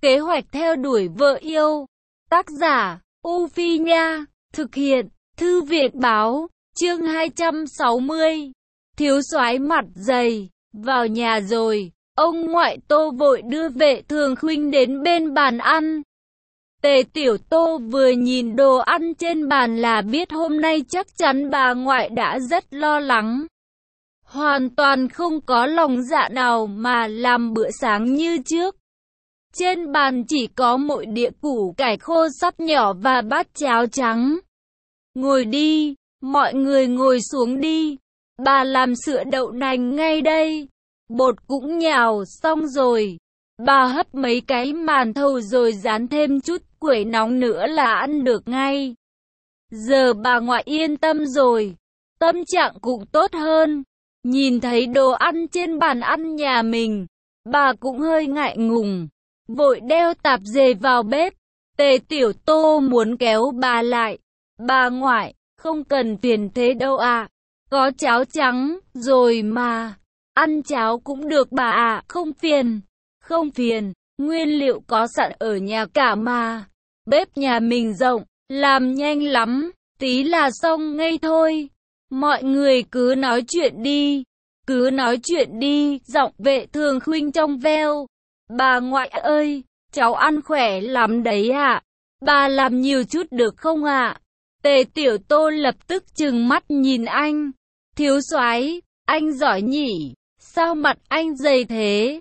Kế hoạch theo đuổi vợ yêu. Tác giả, U Phi Nha. Thực hiện, Thư viện Báo. Chương 260. Thiếu soái mặt dày. Vào nhà rồi, ông ngoại Tô vội đưa Vệ Thường Khuynh đến bên bàn ăn. Tề Tiểu Tô vừa nhìn đồ ăn trên bàn là biết hôm nay chắc chắn bà ngoại đã rất lo lắng. Hoàn toàn không có lòng dạ nào mà làm bữa sáng như trước. Trên bàn chỉ có mỗi đĩa củ cải khô sắt nhỏ và bát cháo trắng. Ngồi đi, mọi người ngồi xuống đi. Bà làm sữa đậu nành ngay đây. Bột cũng nhào xong rồi. Bà hấp mấy cái màn thầu rồi rán thêm chút quẩy nóng nữa là ăn được ngay. Giờ bà ngoại yên tâm rồi. Tâm trạng cũng tốt hơn. Nhìn thấy đồ ăn trên bàn ăn nhà mình, bà cũng hơi ngại ngùng. Vội đeo tạp dề vào bếp. Tề Tiểu Tô muốn kéo bà lại. Bà ngoại, không cần phiền thế đâu ạ. Có cháo trắng rồi mà. Ăn cháo cũng được bà ạ, không phiền. Không phiền, nguyên liệu có sẵn ở nhà cả mà. Bếp nhà mình rộng, làm nhanh lắm, tí là xong ngay thôi. Mọi người cứ nói chuyện đi. Cứ nói chuyện đi, giọng Vệ Thường Khuynh trong veo. Bà ngoại ơi, cháu ăn khỏe lắm đấy ạ. Bà làm nhiều chút được không ạ? Tề Tiểu Tô lập tức trừng mắt nhìn anh. Thiếu soái, anh giỏi nhỉ? Sao mặt anh dày thế?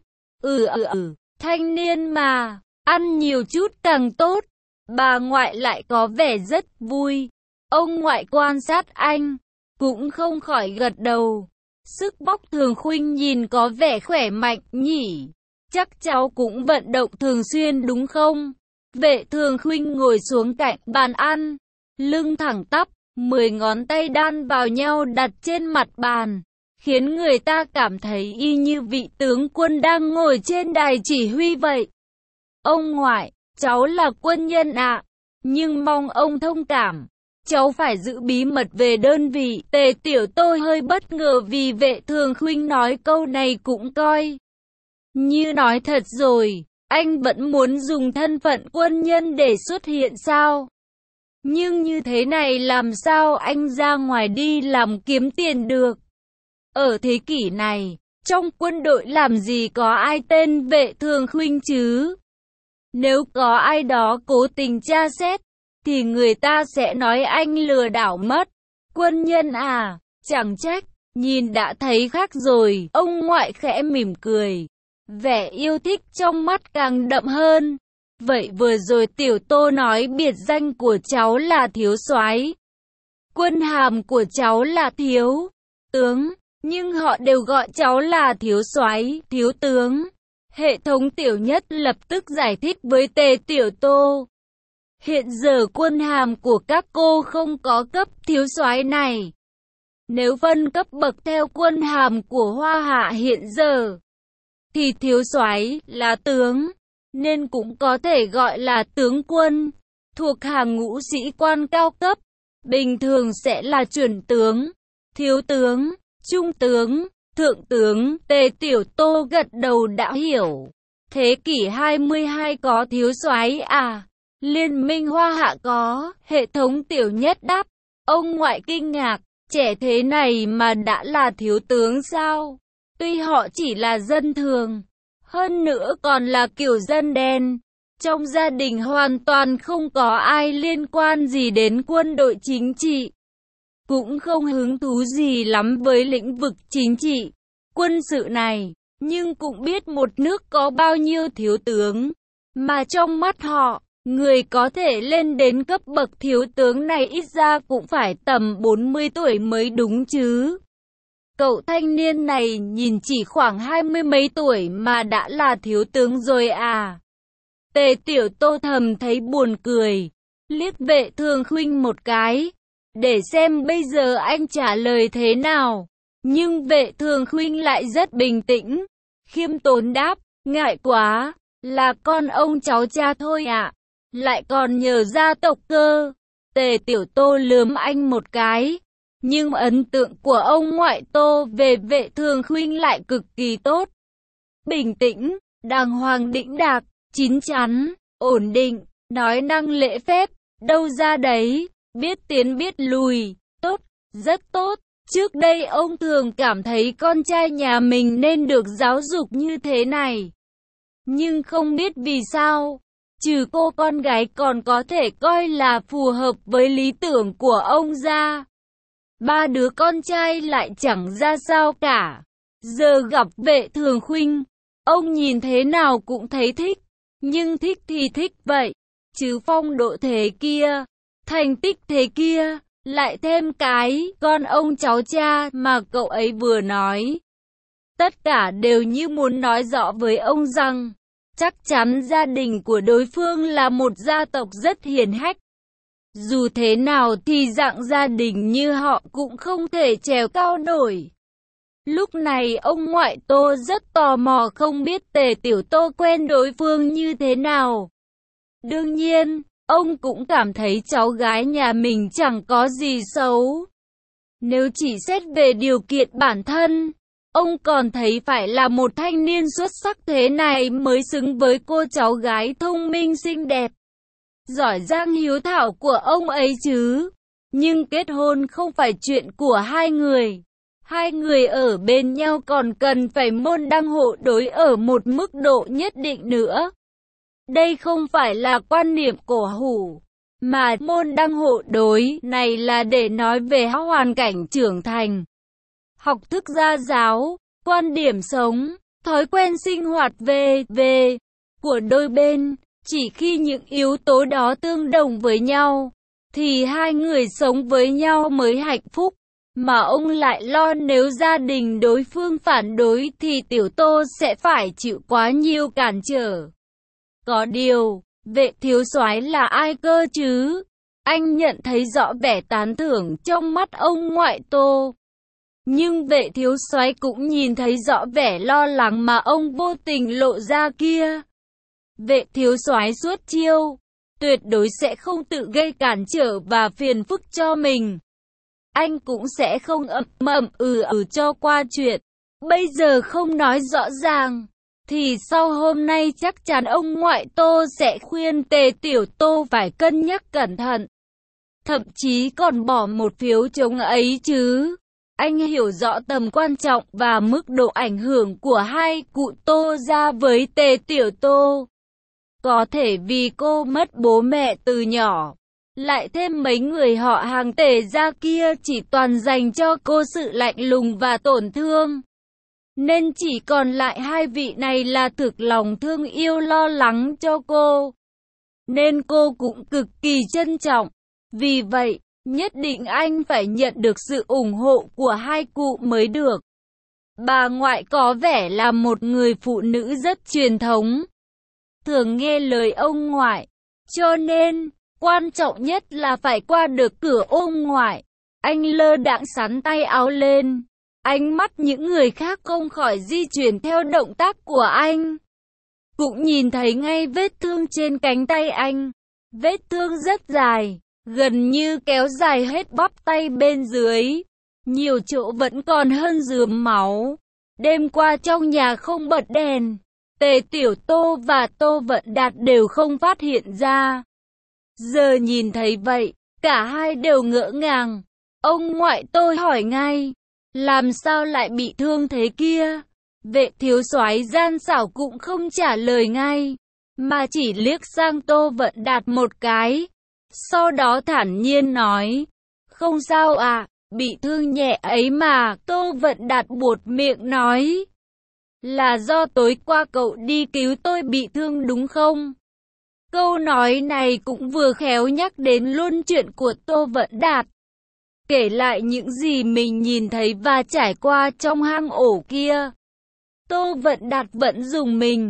Thanh niên mà, ăn nhiều chút càng tốt. Bà ngoại lại có vẻ rất vui. Ông ngoại quan sát anh, cũng không khỏi gật đầu. Sức bóc Thường Khuynh nhìn có vẻ khỏe mạnh nhỉ? Chắc cháu cũng vận động thường xuyên đúng không? Vệ Thường Khuynh ngồi xuống cạnh bàn ăn, lưng thẳng tắp, 10 ngón tay đan vào nhau đặt trên mặt bàn, khiến người ta cảm thấy y như vị tướng quân đang ngồi trên đài chỉ huy vậy. Ông ngoại, cháu là quân nhân ạ, nhưng mong ông thông cảm. Cháu phải giữ bí mật về đơn vị. Tề Tiểu Tô hơi bất ngờ vì Vệ Thường Khuynh nói câu này cũng coi như nói thật rồi. Anh vẫn muốn dùng thân phận quân nhân để xuất hiện sao? Nhưng như thế này làm sao anh ra ngoài đi làm kiếm tiền được? Ở thế kỷ này, trong quân đội làm gì có ai tên Vệ Thường Khuynh chứ? Nếu có ai đó cố tình tra xét, thì người ta sẽ nói anh lừa đảo mất. Quân nhân à, chẳng trách, nhìn đã thấy khác rồi. Ông ngoại khẽ mỉm cười, vẻ yêu thích trong mắt càng đậm hơn. Vậy vừa rồi Tiểu Tô nói biệt danh của cháu là thiếu soái, quân hàm của cháu là thiếu tướng, nhưng họ đều gọi cháu là thiếu soái, thiếu tướng. Hệ thống Tiểu Nhất lập tức giải thích với Tề Tiểu Tô. Hiện giờ quân hàm của các cô không có cấp thiếu soái này. Nếu phân cấp bậc theo quân hàm của Hoa Hạ hiện giờ, thì thiếu soái là tướng, nên cũng có thể gọi là tướng quân, thuộc hàng ngũ sĩ quan cao cấp. Bình thường sẽ là chuẩn tướng, thiếu tướng, trung tướng, thượng tướng. Tề Tiểu Tô gật đầu đã hiểu. Thế kỷ 22 có thiếu soái à? Liên minh Hoa Hạ có. Hệ thống Tiểu Nhất đáp. Ông ngoại kinh ngạc, trẻ thế này mà đã là thiếu tướng sao? Tuy họ chỉ là dân thường, hơn nữa còn là kiểu dân đen. Trong gia đình hoàn toàn không có ai liên quan gì đến quân đội chính trị, cũng không hứng thú gì lắm với lĩnh vực chính trị, quân sự này. Nhưng cũng biết một nước có bao nhiêu thiếu tướng, mà trong mắt họ, người có thể lên đến cấp bậc thiếu tướng này ít ra cũng phải tầm 40 tuổi mới đúng chứ. Cậu thanh niên này nhìn chỉ khoảng 20 mấy tuổi mà đã là thiếu tướng rồi à? Tề Tiểu Tô thầm thấy buồn cười, liếc Vệ Thường Khuynh một cái, để xem bây giờ anh trả lời thế nào. Nhưng Vệ Thường Khuynh lại rất bình tĩnh, khiêm tốn đáp, ngại quá, là con ông cháu cha thôi ạ, lại còn nhờ gia tộc cơ. Tề Tiểu Tô lườm anh một cái, nhưng ấn tượng của ông ngoại Tô về Vệ Thường Khuynh lại cực kỳ tốt. Bình tĩnh, đàng hoàng đĩnh đạc, chín chắn, ổn định, nói năng lễ phép, đâu ra đấy, biết tiến biết lùi, tốt, rất tốt. Trước đây ông thường cảm thấy con trai nhà mình nên được giáo dục như thế này. Nhưng không biết vì sao, trừ cô con gái còn có thể coi là phù hợp với lý tưởng của ông ra. Ba đứa con trai lại chẳng ra sao cả. Giờ gặp Vệ Thường Khuynh, ông nhìn thế nào cũng thấy thích. Nhưng thích thì thích vậy, chứ phong độ thế kia, thành tích thế kia, lại thêm cái con ông cháu cha mà cậu ấy vừa nói. Tất cả đều như muốn nói rõ với ông rằng, chắc chắn gia đình của đối phương là một gia tộc rất hiền hách. Dù thế nào thì dạng gia đình như họ cũng không thể trèo cao nổi. Lúc này ông ngoại Tô rất tò mò không biết Tề Tiểu Tô quen đối phương như thế nào. Đương nhiên, ông cũng cảm thấy cháu gái nhà mình chẳng có gì xấu. Nếu chỉ xét về điều kiện bản thân, ông còn thấy phải là một thanh niên xuất sắc thế này mới xứng với cô cháu gái thông minh xinh đẹp, giỏi giang hiếu thảo của ông ấy chứ. Nhưng kết hôn không phải chuyện của hai người. Hai người ở bên nhau còn cần phải môn đăng hộ đối ở một mức độ nhất định nữa. Đây không phải là quan niệm cổ hủ, mà môn đăng hộ đối này là để nói về hoàn cảnh trưởng thành, học thức gia giáo, quan điểm sống, thói quen sinh hoạt về của đôi bên. Chỉ khi những yếu tố đó tương đồng với nhau, thì hai người sống với nhau mới hạnh phúc. Mà ông lại lo nếu gia đình đối phương phản đối thì Tiểu Tô sẽ phải chịu quá nhiều cản trở. Có điều, Vệ thiếu soái là ai cơ chứ? Anh nhận thấy rõ vẻ tán thưởng trong mắt ông ngoại Tô. Nhưng Vệ thiếu soái cũng nhìn thấy rõ vẻ lo lắng mà ông vô tình lộ ra kia. Vệ thiếu soái suốt chiêu, tuyệt đối sẽ không tự gây cản trở và phiền phức cho mình. Anh cũng sẽ không ậm cho qua chuyện. Bây giờ không nói rõ ràng, thì sau hôm nay chắc chắn ông ngoại Tô sẽ khuyên Tề Tiểu Tô phải cân nhắc cẩn thận. Thậm chí còn bỏ một phiếu chống ấy chứ. Anh hiểu rõ tầm quan trọng và mức độ ảnh hưởng của hai cụ Tô gia với Tề Tiểu Tô. Có thể vì cô mất bố mẹ từ nhỏ, lại thêm mấy người họ hàng Tề gia kia chỉ toàn dành cho cô sự lạnh lùng và tổn thương. Nên chỉ còn lại hai vị này là thực lòng thương yêu lo lắng cho cô. Nên cô cũng cực kỳ trân trọng. Vì vậy, nhất định anh phải nhận được sự ủng hộ của hai cụ mới được. Bà ngoại có vẻ là một người phụ nữ rất truyền thống, thường nghe lời ông ngoại. Cho nên, quan trọng nhất là phải qua được cửa ông ngoại. Anh lơ đãng xắn tay áo lên. Ánh mắt những người khác không khỏi di chuyển theo động tác của anh. Cũng nhìn thấy ngay vết thương trên cánh tay anh. Vết thương rất dài, gần như kéo dài hết bắp tay bên dưới. Nhiều chỗ vẫn còn hơn rườm máu. Đêm qua trong nhà không bật đèn, Tề Tiểu Tô và Tô Vận Đạt đều không phát hiện ra. Giờ nhìn thấy vậy, cả hai đều ngỡ ngàng. Ông ngoại tôi hỏi ngay, làm sao lại bị thương thế kia? Vệ thiếu soái gian xảo cũng không trả lời ngay, mà chỉ liếc sang Tô Vận Đạt một cái. Sau đó thản nhiên nói, không sao à, bị thương nhẹ ấy mà. Tô Vận Đạt buột miệng nói, là do tối qua cậu đi cứu tôi bị thương đúng không? Câu nói này cũng vừa khéo nhắc đến luôn chuyện của Tô Vận Đạt. Kể lại những gì mình nhìn thấy và trải qua trong hang ổ kia. Tô Vận Đạt vẫn dùng mình.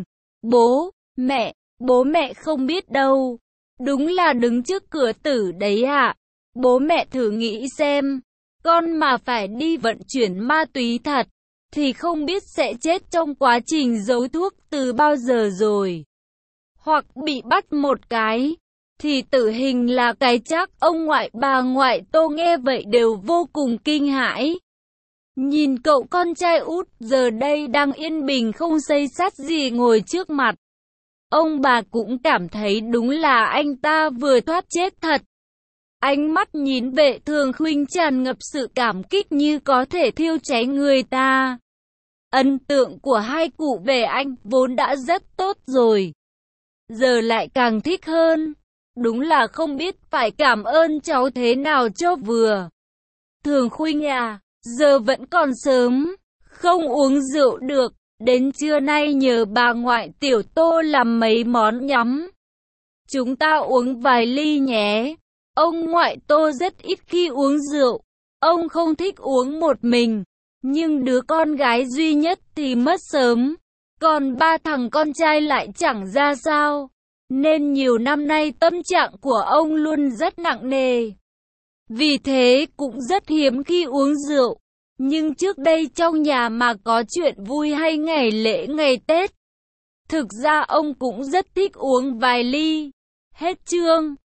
Bố mẹ không biết đâu. Đúng là đứng trước cửa tử đấy ạ. Bố mẹ thử nghĩ xem, con mà phải đi vận chuyển ma túy thật, thì không biết sẽ chết trong quá trình giấu thuốc từ bao giờ rồi. Hoặc bị bắt một cái, thì tử hình là cái chắc. Ông ngoại bà ngoại Tô nghe vậy đều vô cùng kinh hãi. Nhìn cậu con trai út giờ đây đang yên bình không xây xát gì ngồi trước mặt. Ông bà cũng cảm thấy đúng là anh ta vừa thoát chết thật. Ánh mắt nhìn Vệ Thường Khuynh tràn ngập sự cảm kích như có thể thiêu cháy người ta. Ấn tượng của hai cụ về anh vốn đã rất tốt rồi, giờ lại càng thích hơn. Đúng là không biết phải cảm ơn cháu thế nào cho vừa. Thường Khuynh à, giờ vẫn còn sớm, không uống rượu được. Đến trưa nay nhờ bà ngoại Tiểu Tô làm mấy món nhắm. Chúng ta uống vài ly nhé. Ông ngoại Tô rất ít khi uống rượu. Ông không thích uống một mình. Nhưng đứa con gái duy nhất thì mất sớm. Còn ba thằng con trai lại chẳng ra sao. Nên nhiều năm nay tâm trạng của ông luôn rất nặng nề. Vì thế cũng rất hiếm khi uống rượu. Nhưng trước đây trong nhà mà có chuyện vui hay ngày lễ ngày Tết, thực ra ông cũng rất thích uống vài ly. Hết chương.